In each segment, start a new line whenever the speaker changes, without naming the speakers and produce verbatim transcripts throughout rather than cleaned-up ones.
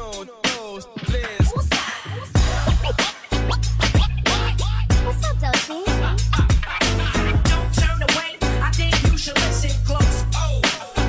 Uno, dos, tres.
What's up, Dolce?
Don't turn away. I think you should listen close. Oh.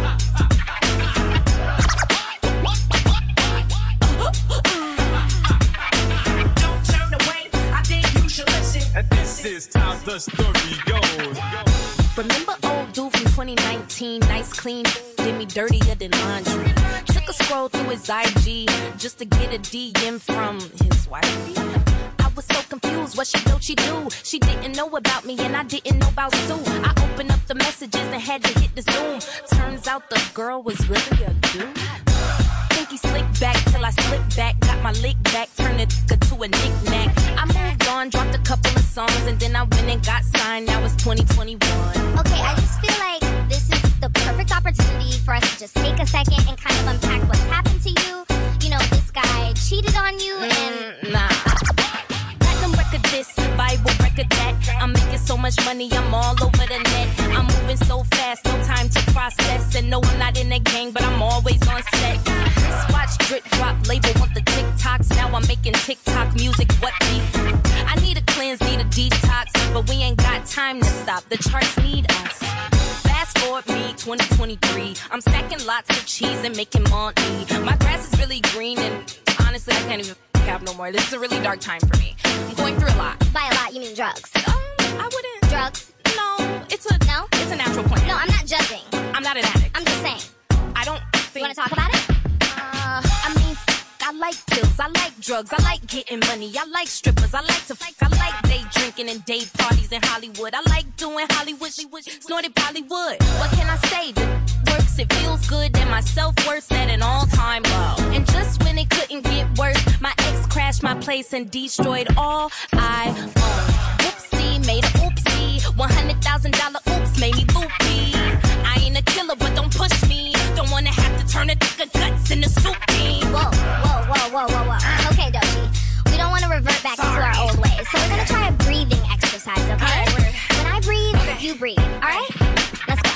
Don't turn away. I think you should listen.
And this is how the story goes.
Remember old dude from twenty nineteen, nice clean, did me dirtier than laundry. Took a scroll through his I G just to get a D M from his wife. I was so confused, what she know she do? She didn't know about me and I didn't know about Sue. I opened up the messages and had to hit the Zoom. Turns out the girl was really a dude. Think he slicked back till I slipped back, got my lick back, turned it to a knick-knack. I moved on, dropped a couple of songs, and then I went and got signed. Now it's twenty twenty-one.
Okay, I just feel like this is the perfect opportunity for us to just take a second and kind of unpack what's happened to you. You know, this guy cheated on you and...
Mm, nah. Platinum record this, Bible record that. I'm making so much money, I'm all over the net. I'm moving so fast, no time to process. And no, I'm not in a gang, but I'm always on set. Wristwatch, drip drop, label want the TikToks. Now I'm making TikTok music, what beat? I need a cleanse, need a detox, but we ain't got time to stop. The charts need us. Fast forward me, twenty twenty-three. I'm stacking lots of cheese and making money. My grass is really green and honestly, I can't even have no more. This is a really dark time for me. I'm going through a lot.
By a lot, you mean drugs?
Um, I wouldn't.
Drugs?
No, it's a
No?
It's a natural plan.
No, I'm not judging.
I'm not an addict.
I'm just saying.
I don't think.
You want to talk about it?
Uh, I mean, I like pills, I like drugs, I like getting money, I like strippers, I like to fuck, I like day drinking and day parties in Hollywood. I like doing Hollywood, snorted Bollywood. What can I say? The works, it feels good, and my self-worth's at an all-time low. And just when it couldn't get worse, my ex crashed my place and destroyed all I own. Whoopsie, made a oopsie, one hundred thousand dollar oops made me loopy. I ain't a killer, but don't push me. Don't wanna have to turn a thicker guts into soup team.
Whoa, whoa, whoa, whoa, whoa, whoa. Okay, Doshi. We don't want to revert back
Sorry.
to our old ways. So we're going to try a breathing exercise, okay?
All right.
When I breathe,
Okay.
you breathe. All right? Let's go.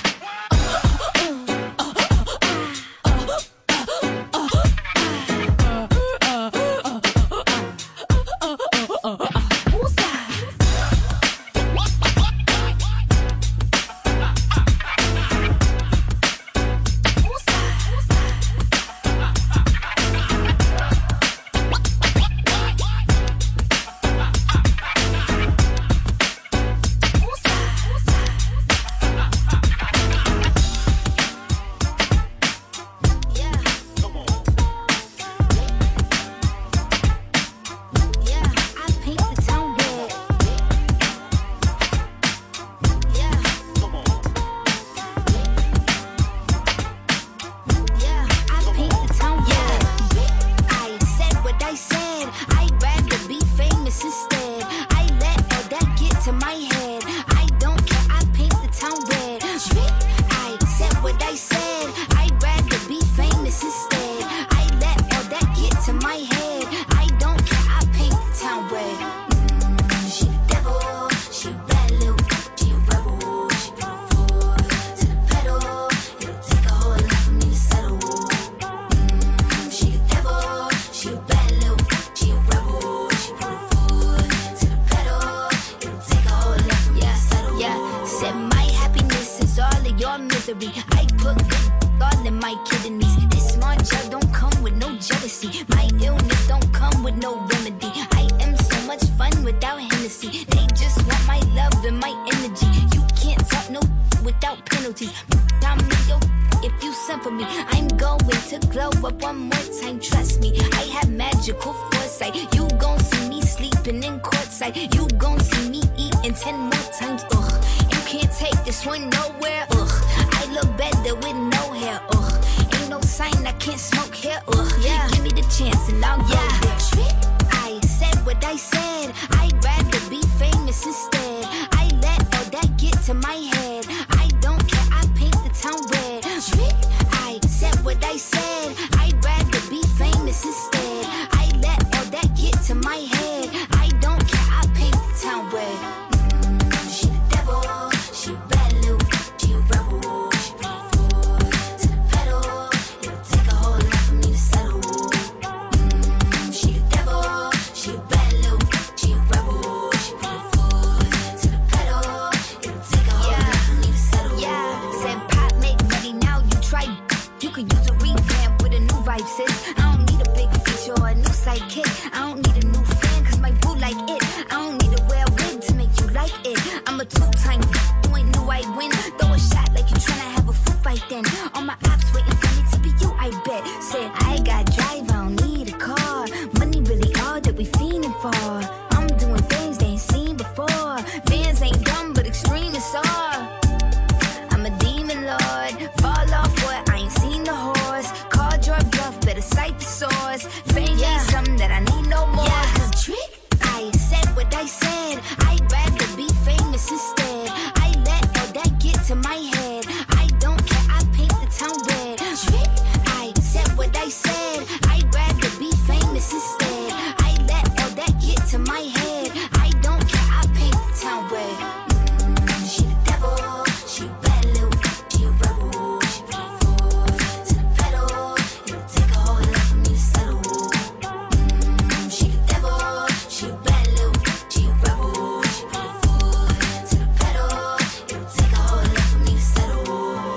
time. You ain't new, I win. Throw a shot like you tryna have a foot fight then. All my ops waiting for me to be you, I bet. Said, I got drive, I don't need a car. Money really all that we fiending for. I'm doing things they ain't seen before. Fans ain't dumb, but extreme is all. I'm a demon lord. Fall off what? I ain't seen the horse. Call your bluff, better cite the source. Fame yeah. ain't something that I need no more. Yeah, cause trick, I said what I said. I'd rather be famous instead. I let all that get to my head. I don't care, I paint the town red. Trick, I said what I said. I'd rather be famous instead. I let all that get to my head. I don't care, I paint the town red. Mm, she the devil, she a bad little, she a rebel. She put her foot to the pedal. It'll take a whole lot for me to settle. Mm, she the devil, she a bad little, she a rebel. She put her foot to the pedal. It'll take a whole lot for me to settle.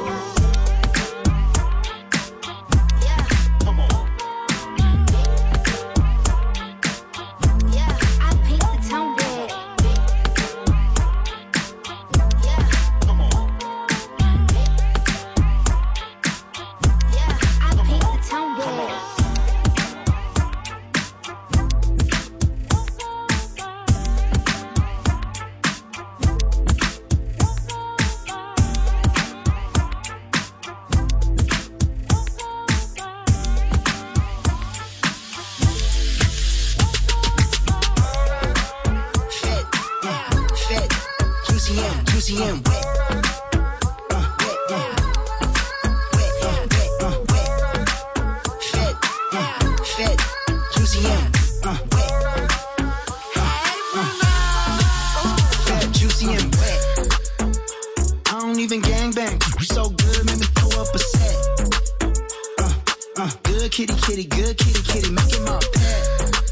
Yeah. Come on. Yeah, I paint the town red. Yeah. Come on. Yeah, I paint the town red.
Fed, uh, fed, juicy and juicy and wet. Uh, wet, uh, wet, uh, wet, uh, wet. Fed, uh, fed, juicy and uh, wet. Uh, fed, juicy and wet. I don't even gangbang. You so good, make me throw up a set. Uh, uh, good kitty, kitty, good kitty, kitty, make it my pet.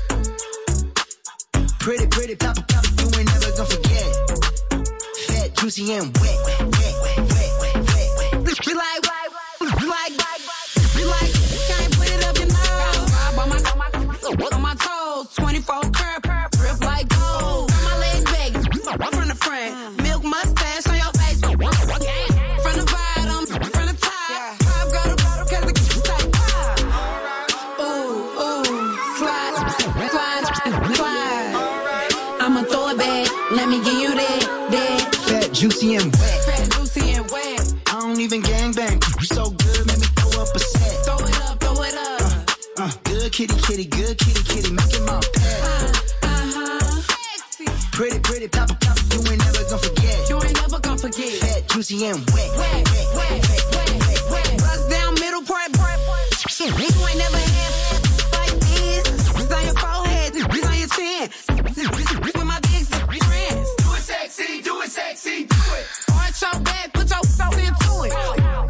Pretty, pretty, pop, pop, you ain't never gonna forget. Fat, juicy, and wet, wet, wet, wet, wet, wet, wet.
We like, we like, we like, can't put it up your nose. Vibe on my, on my, on my toes. twenty-four curb, grip like gold. Turn my legs back, from the front. Milk mustache on your face. From the bottom, from the top. Pop, go to bottom, cause the kitchen like pop. Ooh, ooh, slide, slide, slide. I'ma throw it back, let me give you that, that.
Fat, juicy, and wet.
Fat, juicy, and wet.
I don't even gangbang. You so good, make me throw up a set.
Throw it up, throw it up.
Uh, uh, good kitty, kitty, good kitty, kitty, make it my pet.
Uh, uh-huh. Sexy.
Pretty, pretty, pop, pop, you ain't never gonna forget.
You ain't never gonna forget.
Fat, juicy, and wet.
Wet, wet, wet, wet, wet. Bust down middle part, part, part. You ain't never had like this. It's on your forehead, it's on your chin. With my big friends.
Do it sexy, do it sexy, do it.
Arch your back, put your soul into it.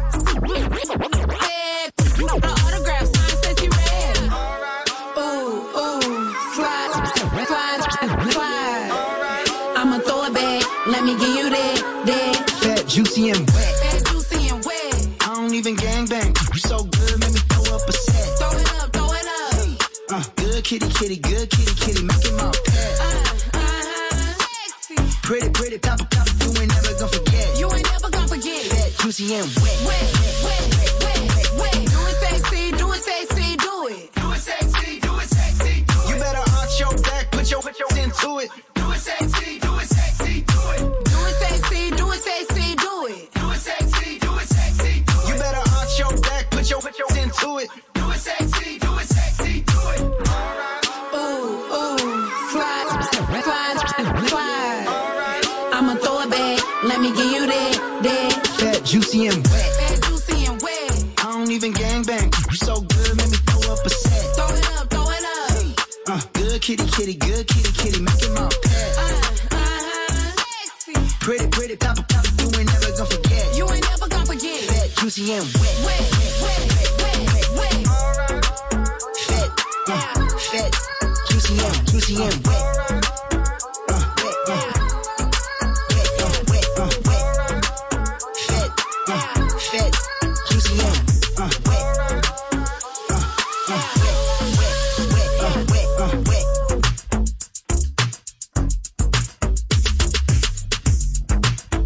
Yeah, the autograph sign says you red. Ooh, ooh, slide, slide, slide. I'ma throw it back, let me give you that, that.
Fat, juicy, and wet.
Fat, juicy, and wet.
I don't even gangbang. You so good, make me throw up a set.
Throw it up, throw it up.
Uh, good kitty, kitty, good kitty, kitty, make it my pet.
Uh, uh-huh. Sexy.
Pretty, pretty, pop, pop, you ain't never gonna forget.
You ain't never gonna forget.
Fat, juicy, and wet.
Wet, wet, wet, wet. Do it sexy, do it sexy, do it.
Do it sexy, do it sexy, do it.
You better arch your back, put your, put your into it.
Do it sexy, do it sexy, do it.
Do it sexy, do it sexy, do it.
Do it sexy, do it sexy, do it.
You better arch your back, put your, put your into it.
Do it sexy, do it sexy, do it.
Ooh, ooh, slide, slide, slide. I'ma throw it back, let me give you that, that.
Fat, juicy, and wet.
Fat, juicy, and wet.
I don't even gangbang. You so good, make me throw up a set.
Throw it up, throw it up.
Uh, good kitty, kitty, good kitty, kitty, make it my pet.
Uh, uh-huh. Sexy.
Pretty, pretty, pop, pop, you ain't never gonna forget.
You ain't never gonna forget.
Fat, juicy, and wet.
Wet, wet, wet, wet.
Fat, uh, fat, juicy, and juicy, and wet. Uh, wet, uh, wet, uh, wet, uh, wet. Fat, uh, fat, juicy, and uh, wet. Uh, uh, wet, wet, uh, wet, uh, wet.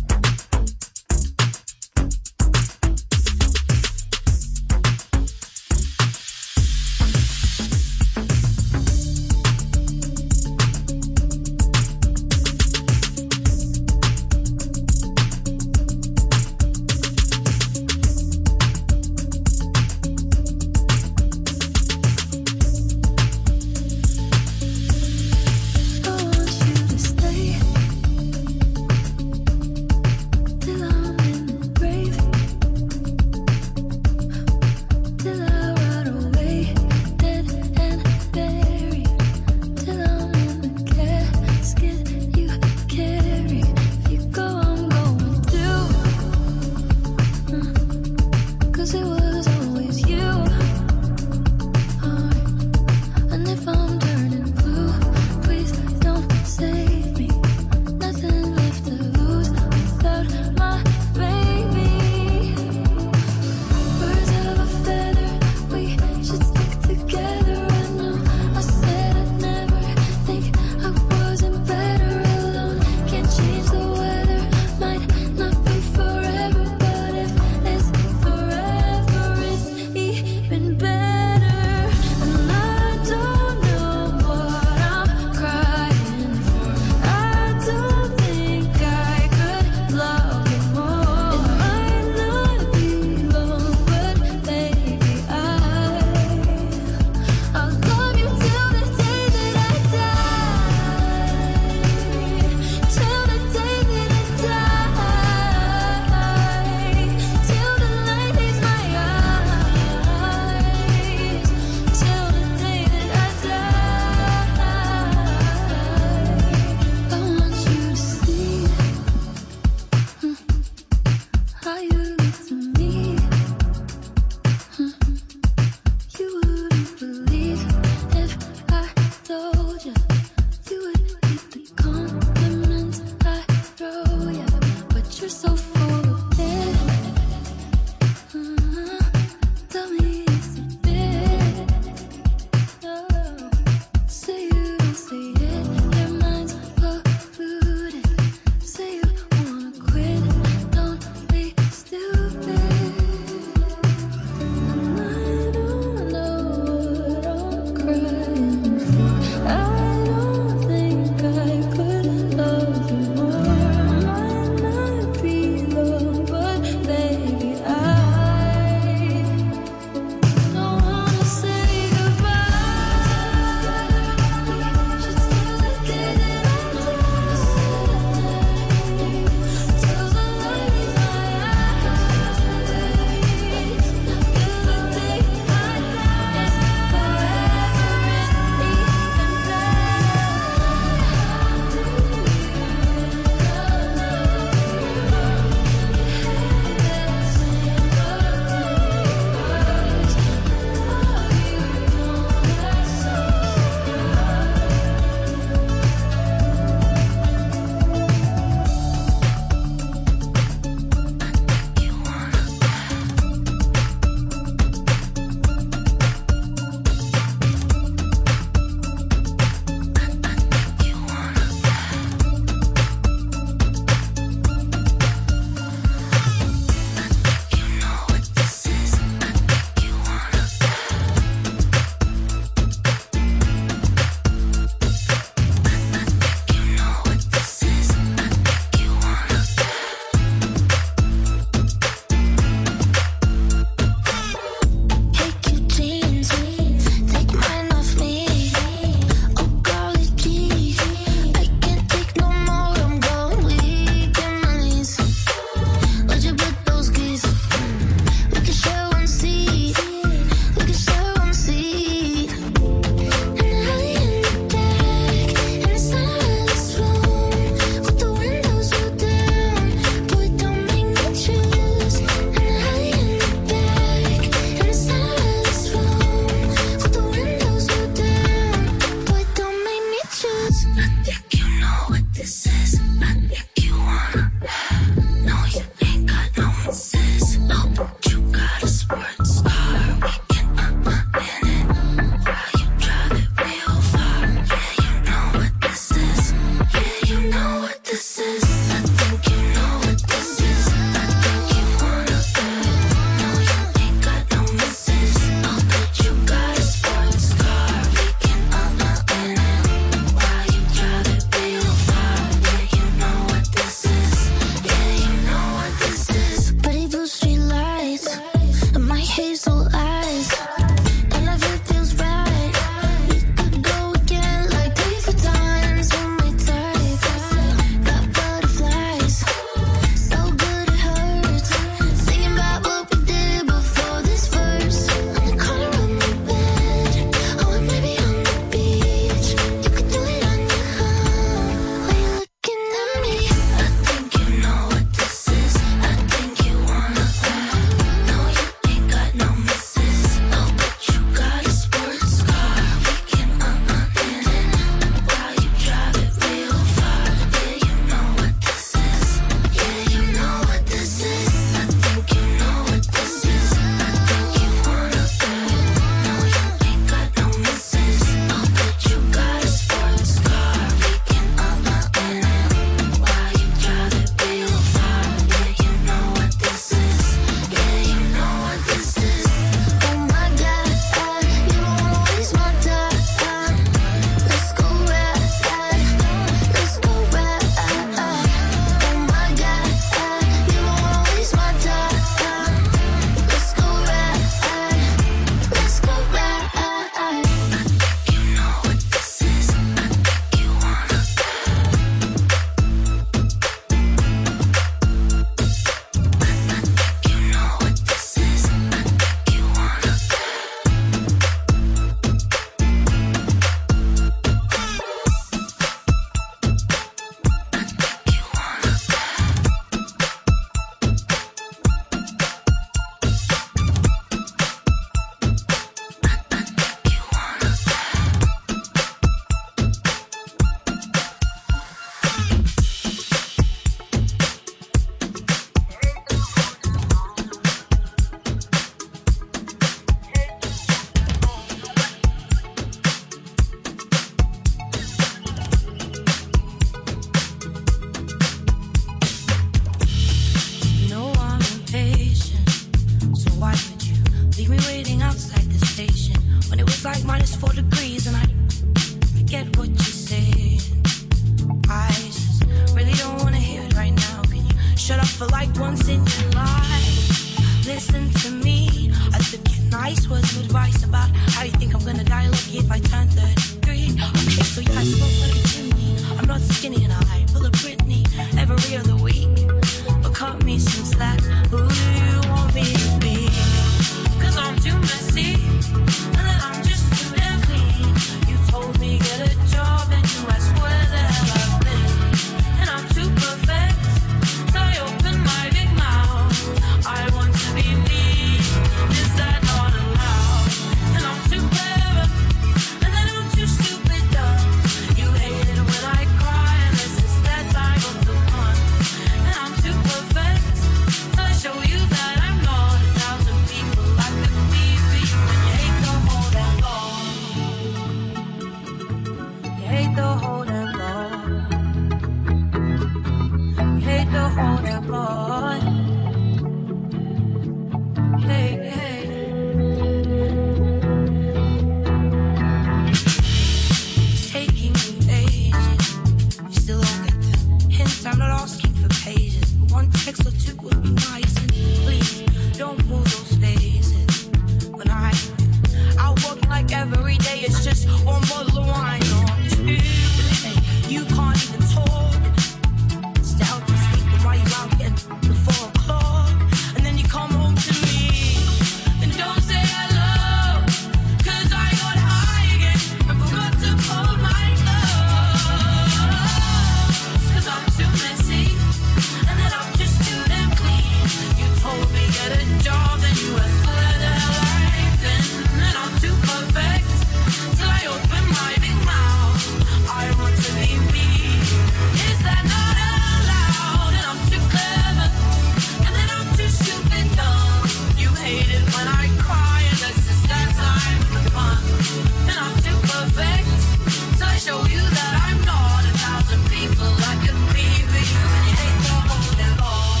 people I could be with you, and you hate the hold and hold.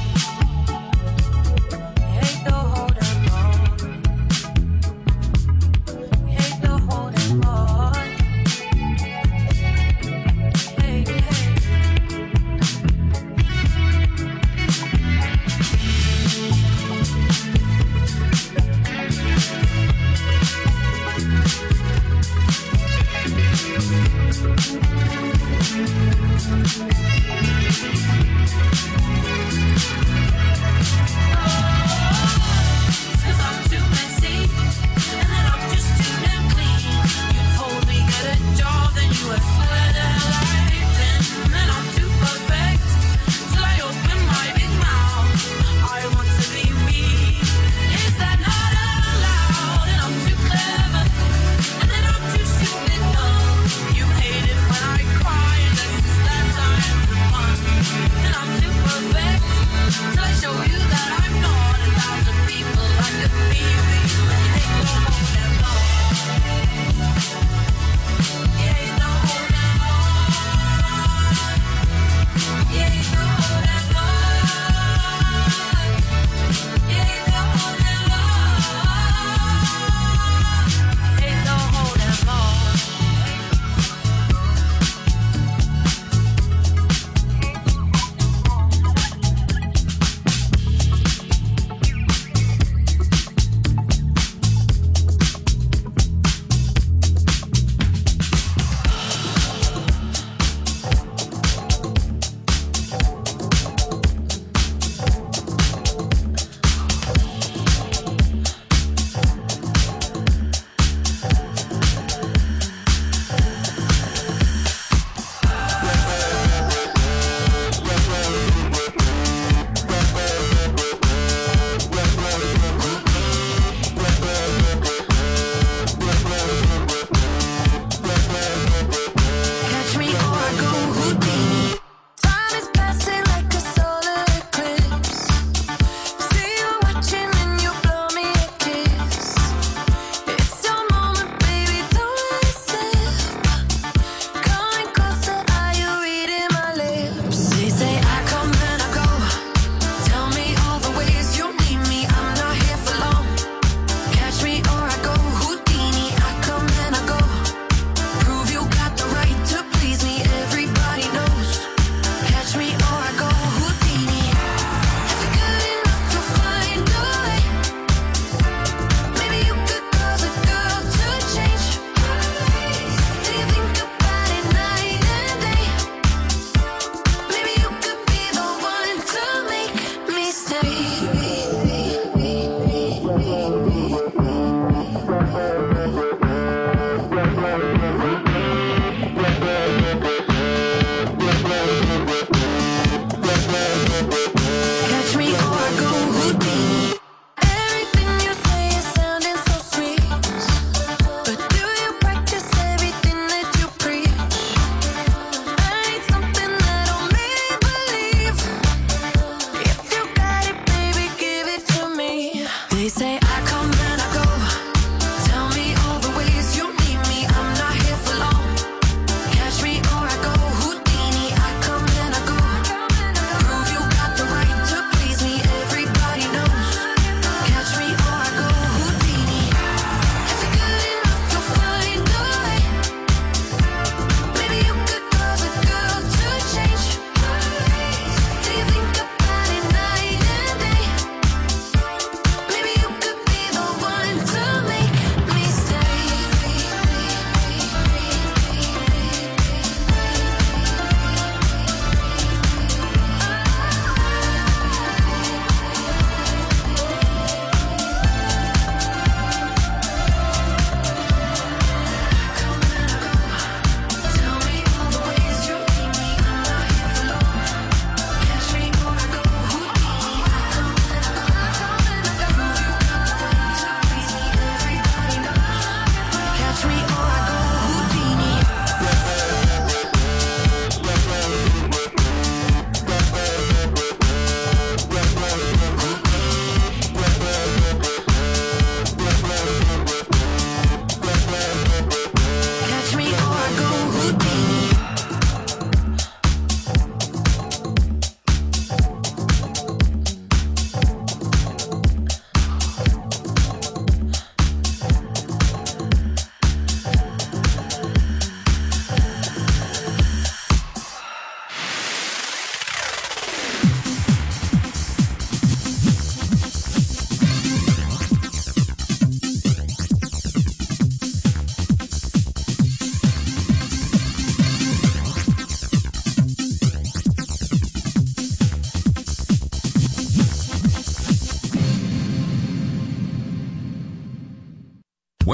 You hate the hold and hold. You hate the hold and hold. Hey, hey. Cause I'm too messy, and then I'm just too damn clean. You told me get a job, then you were where the hell I've been. And I'm too perfect, till I open my big mouth. I want to be me. Is that not allowed? And I'm too clever, and then I'm too stupid. No, you hate it when I cry, and this is that time for fun. And I'm too perfect, till I show you that I'm not a thousand people I could be with you, and you hate the hold and hold. You hate the hold and hold. You hate the hold and hold. You hate the hold and hold. You hate the hold and hold.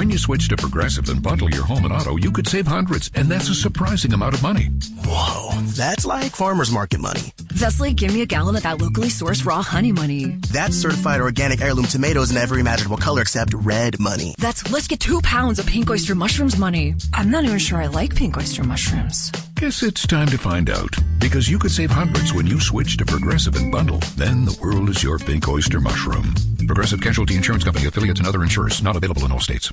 When you switch to Progressive and bundle your home and auto, you could save hundreds, and that's a surprising amount of money.
Whoa, that's like farmer's market money.
That's like give me a gallon of that locally sourced raw honey money.
That's certified organic heirloom tomatoes in every imaginable color except red money.
That's let's get two pounds of pink oyster mushrooms money. I'm not even sure I like pink oyster mushrooms.
Guess it's time to find out. Because you could save hundreds when you switch to Progressive and bundle. Then the world is your pink oyster mushroom. Progressive Casualty Insurance Company, affiliates, and other insurers. Not available in all states.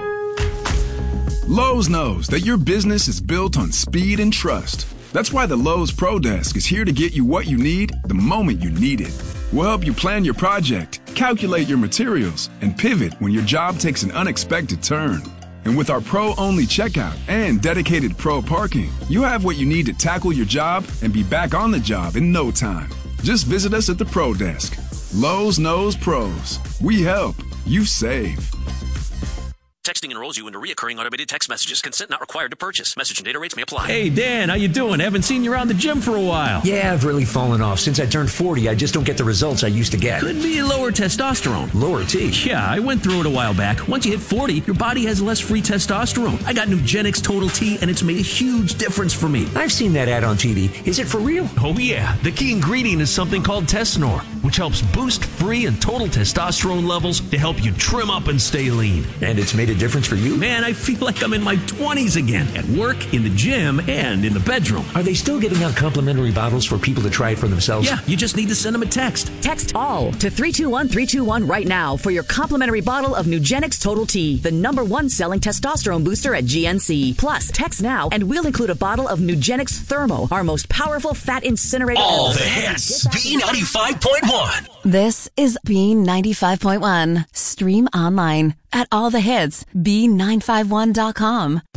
Lowe's knows that your business is built on speed and trust. That's why the Lowe's Pro Desk is here to get you what you need the moment you need it. We'll help you plan your project, calculate your materials, and pivot when your job takes an unexpected turn. And with our pro-only checkout and dedicated pro parking, you have what you need to tackle your job and be back on the job in no time. Just visit us at the Pro Desk. Lowe's knows pros. We help. You save.
Texting enrolls you into reoccurring automated text messages. Consent not required to purchase. Message and data rates may apply.
Hey, Dan, how you doing? Haven't seen you around the gym for a while.
Yeah, I've really fallen off. Since I turned forty, I just don't get the results I used to get.
Could be lower testosterone.
Lower T?
Yeah, I went through it a while back. Once you hit forty, your body has less free testosterone. I got Nugenix Total T, and it's made a huge difference for me.
I've seen that ad on T V. Is it for real?
Oh, yeah. The key ingredient is something called Tesnor, which helps boost free and total testosterone levels to help you trim up and stay lean.
And it's made a difference for you?
Man, I feel like I'm in my twenties again, at work, in the gym, and in the bedroom.
Are they still giving out complimentary bottles for people to try it for themselves?
Yeah, you just need to send them a text.
Text ALL to three two one three two one right now for your complimentary bottle of Nugenix Total T, the number one selling testosterone booster at G N C. Plus, text now and we'll include a bottle of Nugenix Thermo, our most powerful fat incinerator.
All the hits. B ninety-five point one.
This is B ninety-five point one. Stream online at all the hits B nine five one dot com.